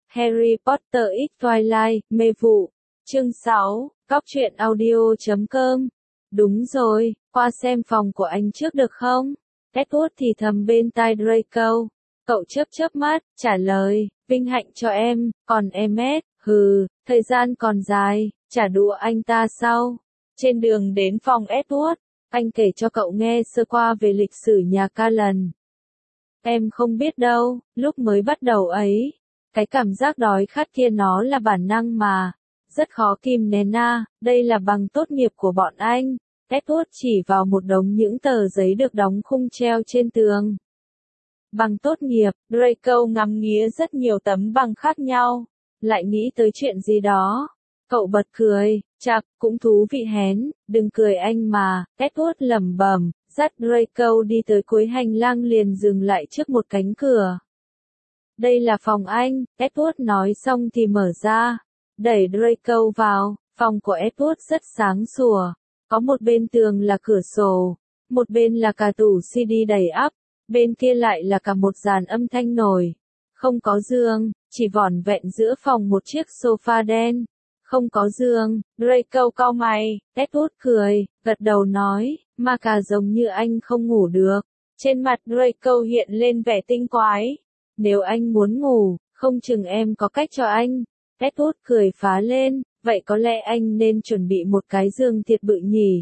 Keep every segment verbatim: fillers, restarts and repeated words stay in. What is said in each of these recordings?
Harry Potter X Twilight, mê vụ. Chương sáu, góc truyện audio chấm com. Đúng rồi, qua xem phòng của anh trước được không? Edward thì thầm bên tai Draco. Cậu chớp chớp mắt, trả lời, vinh hạnh cho em, còn em ét, hừ, thời gian còn dài, trả đũa anh ta sau. Trên đường đến phòng Edward, anh kể cho cậu nghe sơ qua về lịch sử nhà Cullen. Em không biết đâu, lúc mới bắt đầu ấy, cái cảm giác đói khát kia nó là bản năng mà, rất khó kìm nén à, đây là bằng tốt nghiệp của bọn anh. Edward chỉ vào một đống những tờ giấy được đóng khung treo trên tường. Bằng tốt nghiệp, Draco ngắm nghía rất nhiều tấm bằng khác nhau, lại nghĩ tới chuyện gì đó. Cậu bật cười, chạc, cũng thú vị hén, đừng cười anh mà, Edward lẩm bẩm, dắt Draco đi tới cuối hành lang liền dừng lại trước một cánh cửa. Đây là phòng anh, Edward nói xong thì mở ra, đẩy Draco vào, phòng của Edward rất sáng sủa, có một bên tường là cửa sổ, một bên là cả tủ xê đê đầy ắp, bên kia lại là cả một dàn âm thanh nổi. Không có giường, chỉ vỏn vẹn giữa phòng một chiếc sofa đen. Không có giường, Draco cau mày, Edward cười, gật đầu nói, mà cả giống như anh không ngủ được. Trên mặt Draco hiện lên vẻ tinh quái. Nếu anh muốn ngủ, không chừng em có cách cho anh. Edward cười phá lên, vậy có lẽ anh nên chuẩn bị một cái giường thiệt bự nhỉ.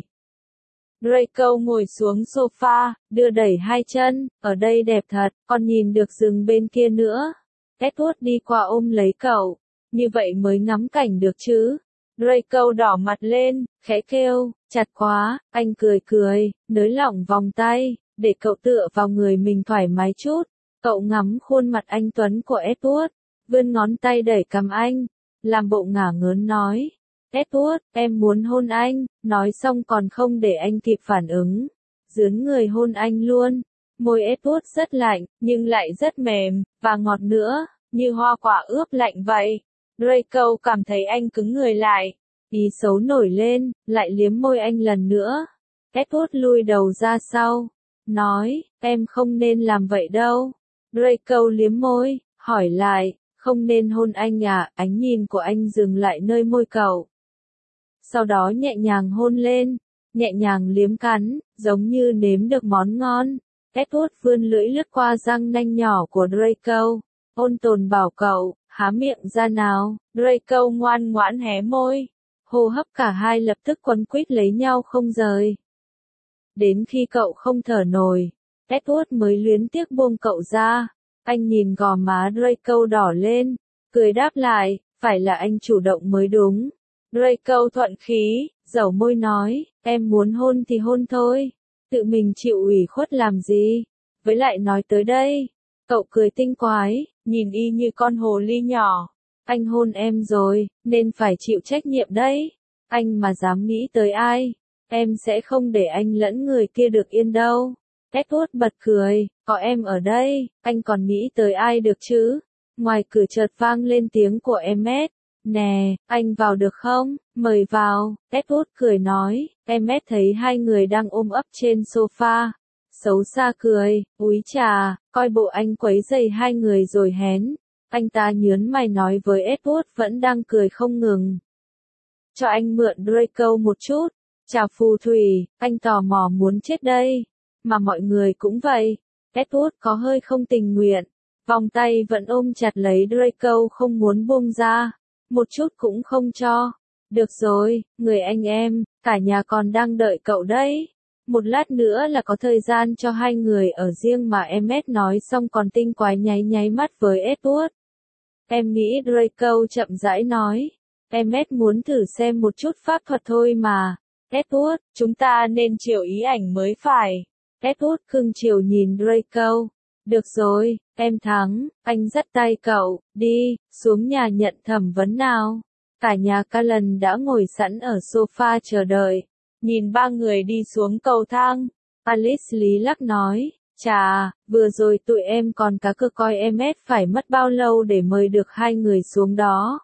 Draco ngồi xuống sofa, đưa đẩy hai chân, ở đây đẹp thật, còn nhìn được rừng bên kia nữa. Edward đi qua ôm lấy cậu, như vậy mới ngắm cảnh được chứ. Draco đỏ mặt lên, khẽ kêu, chặt quá, anh cười cười, nới lỏng vòng tay, để cậu tựa vào người mình thoải mái chút. Cậu ngắm khuôn mặt anh tuấn của Edward, vươn ngón tay đẩy cằm anh, làm bộ ngả ngớn nói. Edward, em muốn hôn anh, nói xong còn không để anh kịp phản ứng. Dướn người hôn anh luôn. Môi Edward rất lạnh, nhưng lại rất mềm, và ngọt nữa, như hoa quả ướp lạnh vậy. Draco cảm thấy anh cứng người lại. Ý xấu nổi lên, lại liếm môi anh lần nữa. Edward lùi đầu ra sau. Nói, em không nên làm vậy đâu. Draco liếm môi, hỏi lại, không nên hôn anh à, ánh nhìn của anh dừng lại nơi môi cậu. Sau đó nhẹ nhàng hôn lên, nhẹ nhàng liếm cắn, giống như nếm được món ngon. Edward vươn lưỡi lướt qua răng nanh nhỏ của Draco, ôn tồn bảo cậu, há miệng ra nào. Draco ngoan ngoãn hé môi, hô hấp cả hai lập tức quấn quýt lấy nhau không rời. Đến khi cậu không thở nổi, Edward mới luyến tiếc buông cậu ra. Anh nhìn gò má Draco đỏ lên, cười đáp lại, phải là anh chủ động mới đúng. Draco thuận khí, dẩu môi nói, em muốn hôn thì hôn thôi, tự mình chịu ủy khuất làm gì, với lại nói tới đây. Cậu cười tinh quái, nhìn y như con hồ ly nhỏ. Anh hôn em rồi, nên phải chịu trách nhiệm đấy. Anh mà dám nghĩ tới ai, em sẽ không để anh lẫn người kia được yên đâu. Edward bật cười, có em ở đây, anh còn nghĩ tới ai được chứ? Ngoài cửa chợt vang lên tiếng của Emmet. Nè, anh vào được không? Mời vào, Edward cười nói. Emmet thấy hai người đang ôm ấp trên sofa. Xấu xa cười, úi chà, coi bộ anh quấy rầy hai người rồi hén. Anh ta nhớn mày nói với Edward vẫn đang cười không ngừng. Cho anh mượn Draco một chút. Chào phù thủy, anh tò mò muốn chết đây. Mà mọi người cũng vậy. Edward có hơi không tình nguyện. Vòng tay vẫn ôm chặt lấy Draco không muốn buông ra. Một chút cũng không cho. Được rồi, người anh em, cả nhà còn đang đợi cậu đấy. Một lát nữa là có thời gian cho hai người ở riêng mà Emmet nói xong còn tinh quái nháy nháy mắt với Edward. Em nghĩ Draco chậm rãi nói. Emmet muốn thử xem một chút pháp thuật thôi mà. Edward, chúng ta nên chiều ý ảnh mới phải. Edward cưng chiều nhìn Draco. Được rồi, em thắng, anh dắt tay cậu, đi, xuống nhà nhận thẩm vấn nào. Cả nhà Cullen đã ngồi sẵn ở sofa chờ đợi. Nhìn ba người đi xuống cầu thang, Alice lý lắc nói, chà, vừa rồi tụi em còn cá cược coi Emmet phải mất bao lâu để mời được hai người xuống đó.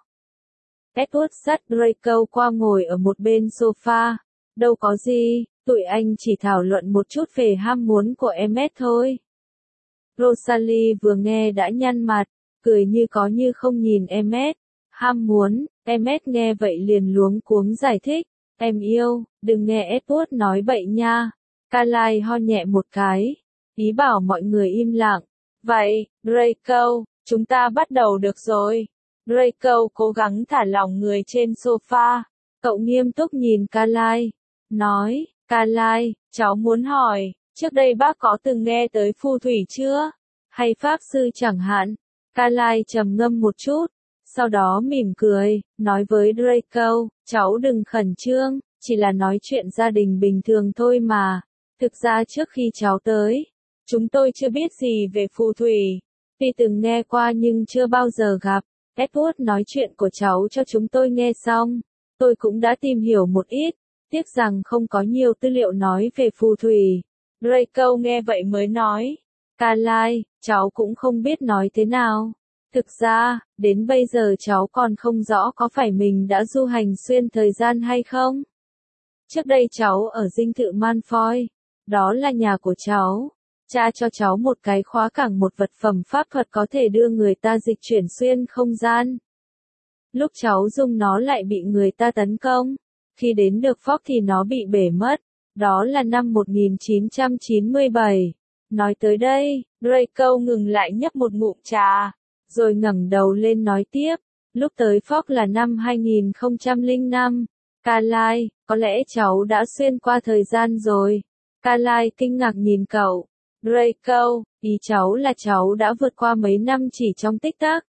Edward dắt Draco qua ngồi ở một bên sofa. Đâu có gì, tụi anh chỉ thảo luận một chút về ham muốn của Emmet thôi. Rosalie vừa nghe đã nhăn mặt, cười như có như không nhìn Emmet. Ham muốn, Emmet nghe vậy liền luống cuống giải thích. Em yêu, đừng nghe Edward nói bậy nha. Carlisle ho nhẹ một cái, ý bảo mọi người im lặng. Vậy, Draco, chúng ta bắt đầu được rồi. Draco cố gắng thả lỏng người trên sofa. Cậu nghiêm túc nhìn Carlisle, nói, Carlisle, cháu muốn hỏi, trước đây bác có từng nghe tới phù thủy chưa? Hay pháp sư chẳng hạn? Carlisle trầm ngâm một chút, sau đó mỉm cười, nói với Draco, cháu đừng khẩn trương, chỉ là nói chuyện gia đình bình thường thôi mà. Thực ra trước khi cháu tới, chúng tôi chưa biết gì về phù thủy. Tuy từng nghe qua nhưng chưa bao giờ gặp. Edward nói chuyện của cháu cho chúng tôi nghe xong. Tôi cũng đã tìm hiểu một ít, tiếc rằng không có nhiều tư liệu nói về phù thủy. Draco nghe vậy mới nói, Carlisle, cháu cũng không biết nói thế nào. Thực ra, đến bây giờ cháu còn không rõ có phải mình đã du hành xuyên thời gian hay không. Trước đây cháu ở dinh thự Malfoy, đó là nhà của cháu. Cha cho cháu một cái khóa cảng một vật phẩm pháp thuật có thể đưa người ta dịch chuyển xuyên không gian. Lúc cháu dùng nó lại bị người ta tấn công. Khi đến được Fox thì nó bị bể mất. Đó là năm một nghìn chín trăm chín mươi bảy. Nói tới đây, Draco ngừng lại nhấp một ngụm trà, rồi ngẩng đầu lên nói tiếp. Lúc tới Fox là năm hai nghìn không trăm lẻ năm. Carlisle, có lẽ cháu đã xuyên qua thời gian rồi. Carlisle kinh ngạc nhìn cậu. Draco, ý cháu là cháu đã vượt qua mấy năm chỉ trong tích tắc.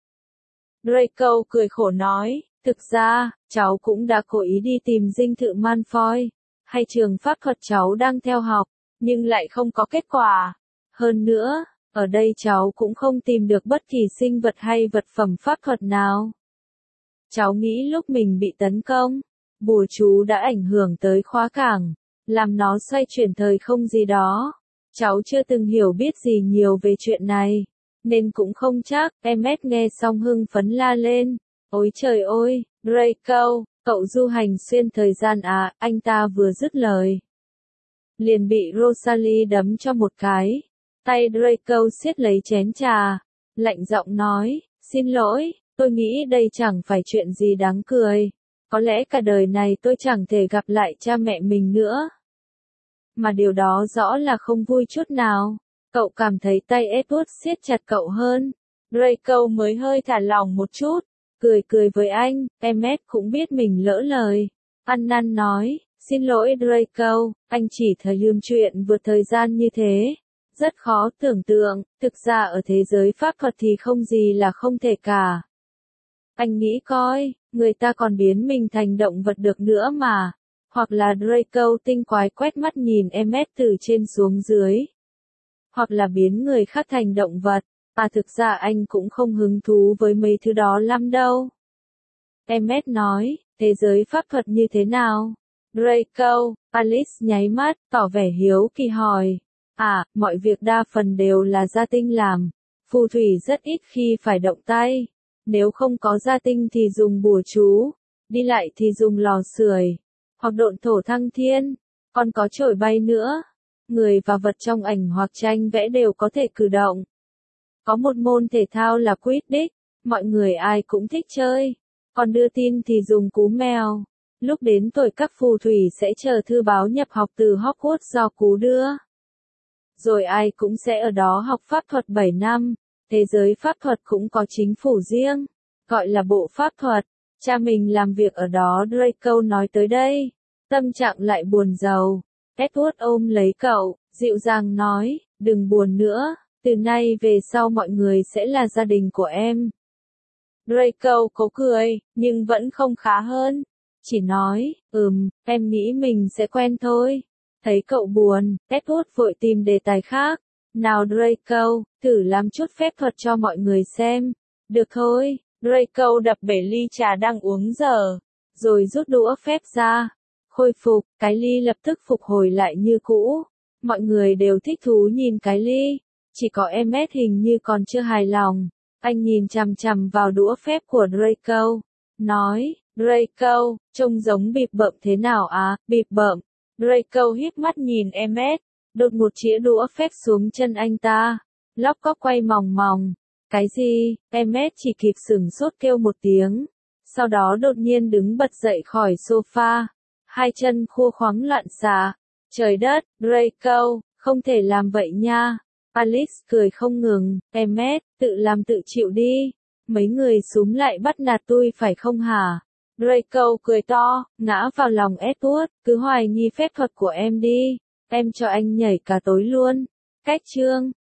Draco cười khổ nói, thực ra, cháu cũng đã cố ý đi tìm dinh thự Malfoy, hay trường pháp thuật cháu đang theo học, nhưng lại không có kết quả. Hơn nữa, ở đây cháu cũng không tìm được bất kỳ sinh vật hay vật phẩm pháp thuật nào. Cháu nghĩ lúc mình bị tấn công, bùa chú đã ảnh hưởng tới khóa cảng, làm nó xoay chuyển thời không gì đó. Cháu chưa từng hiểu biết gì nhiều về chuyện này, nên cũng không chắc. Emmet nghe xong hưng phấn la lên. Ôi trời ơi, Draco, cậu du hành xuyên thời gian à? Anh ta vừa dứt lời, liền bị Rosalie đấm cho một cái. Tay Draco siết lấy chén trà, lạnh giọng nói, xin lỗi, tôi nghĩ đây chẳng phải chuyện gì đáng cười. Có lẽ cả đời này tôi chẳng thể gặp lại cha mẹ mình nữa. Mà điều đó rõ là không vui chút nào. Cậu cảm thấy tay Edward siết chặt cậu hơn. Draco mới hơi thả lỏng một chút, cười cười với anh. Emmet cũng biết mình lỡ lời, ăn năn nói, xin lỗi Draco, anh chỉ thấy lương chuyện vượt thời gian như thế. Rất khó tưởng tượng, thực ra ở thế giới pháp thuật thì không gì là không thể cả. Anh nghĩ coi, người ta còn biến mình thành động vật được nữa mà. Hoặc là Draco tinh quái quét mắt nhìn Emmet từ trên xuống dưới. Hoặc là biến người khác thành động vật. À thực ra anh cũng không hứng thú với mấy thứ đó lắm đâu. Emmet nói, thế giới pháp thuật như thế nào? Draco, Alice nháy mắt, tỏ vẻ hiếu kỳ hỏi. À, mọi việc đa phần đều là gia tinh làm. Phù thủy rất ít khi phải động tay. Nếu không có gia tinh thì dùng bùa chú. Đi lại thì dùng lò sưởi. Hoặc độn thổ thăng thiên. Còn có trổi bay nữa. Người và vật trong ảnh hoặc tranh vẽ đều có thể cử động. Có một môn thể thao là Quidditch. Mọi người ai cũng thích chơi. Còn đưa tin thì dùng cú mèo. Lúc đến tuổi các phù thủy sẽ chờ thư báo nhập học từ Hogwarts do cú đưa. Rồi ai cũng sẽ ở đó học pháp thuật bảy năm. Thế giới pháp thuật cũng có chính phủ riêng, gọi là bộ pháp thuật. Cha mình làm việc ở đó. Draco nói tới đây, tâm trạng lại buồn rầu. Edward ôm lấy cậu, dịu dàng nói, đừng buồn nữa, từ nay về sau mọi người sẽ là gia đình của em. Draco cố cười, nhưng vẫn không khá hơn. Chỉ nói, ừm, em nghĩ mình sẽ quen thôi. Thấy cậu buồn, Edward vội tìm đề tài khác. Nào Draco, thử làm chút phép thuật cho mọi người xem. Được thôi, Draco đập bể ly trà đang uống dở, rồi rút đũa phép ra. Khôi phục, cái ly lập tức phục hồi lại như cũ. Mọi người đều thích thú nhìn cái ly. Chỉ có Emmet hình như còn chưa hài lòng. Anh nhìn chằm chằm vào đũa phép của Draco. Nói, Draco, trông giống bịp bợm thế nào à, bịp bợm. Draco híp mắt nhìn Emmet. Đột một chĩa đũa phép xuống chân anh ta. Lóc cóc quay mòng mòng. Cái gì? Emmet chỉ kịp sửng sốt kêu một tiếng. Sau đó đột nhiên đứng bật dậy khỏi sofa. Hai chân khua khoắng loạn xạ. Trời đất, Draco, không thể làm vậy nha. Alice cười không ngừng. Emmet, tự làm tự chịu đi. Mấy người xúm lại bắt nạt tôi phải không hả? Draco cười to, ngã vào lòng Edward. Cứ hoài nghi phép thuật của em đi. Em cho anh nhảy cả tối luôn. Cách chương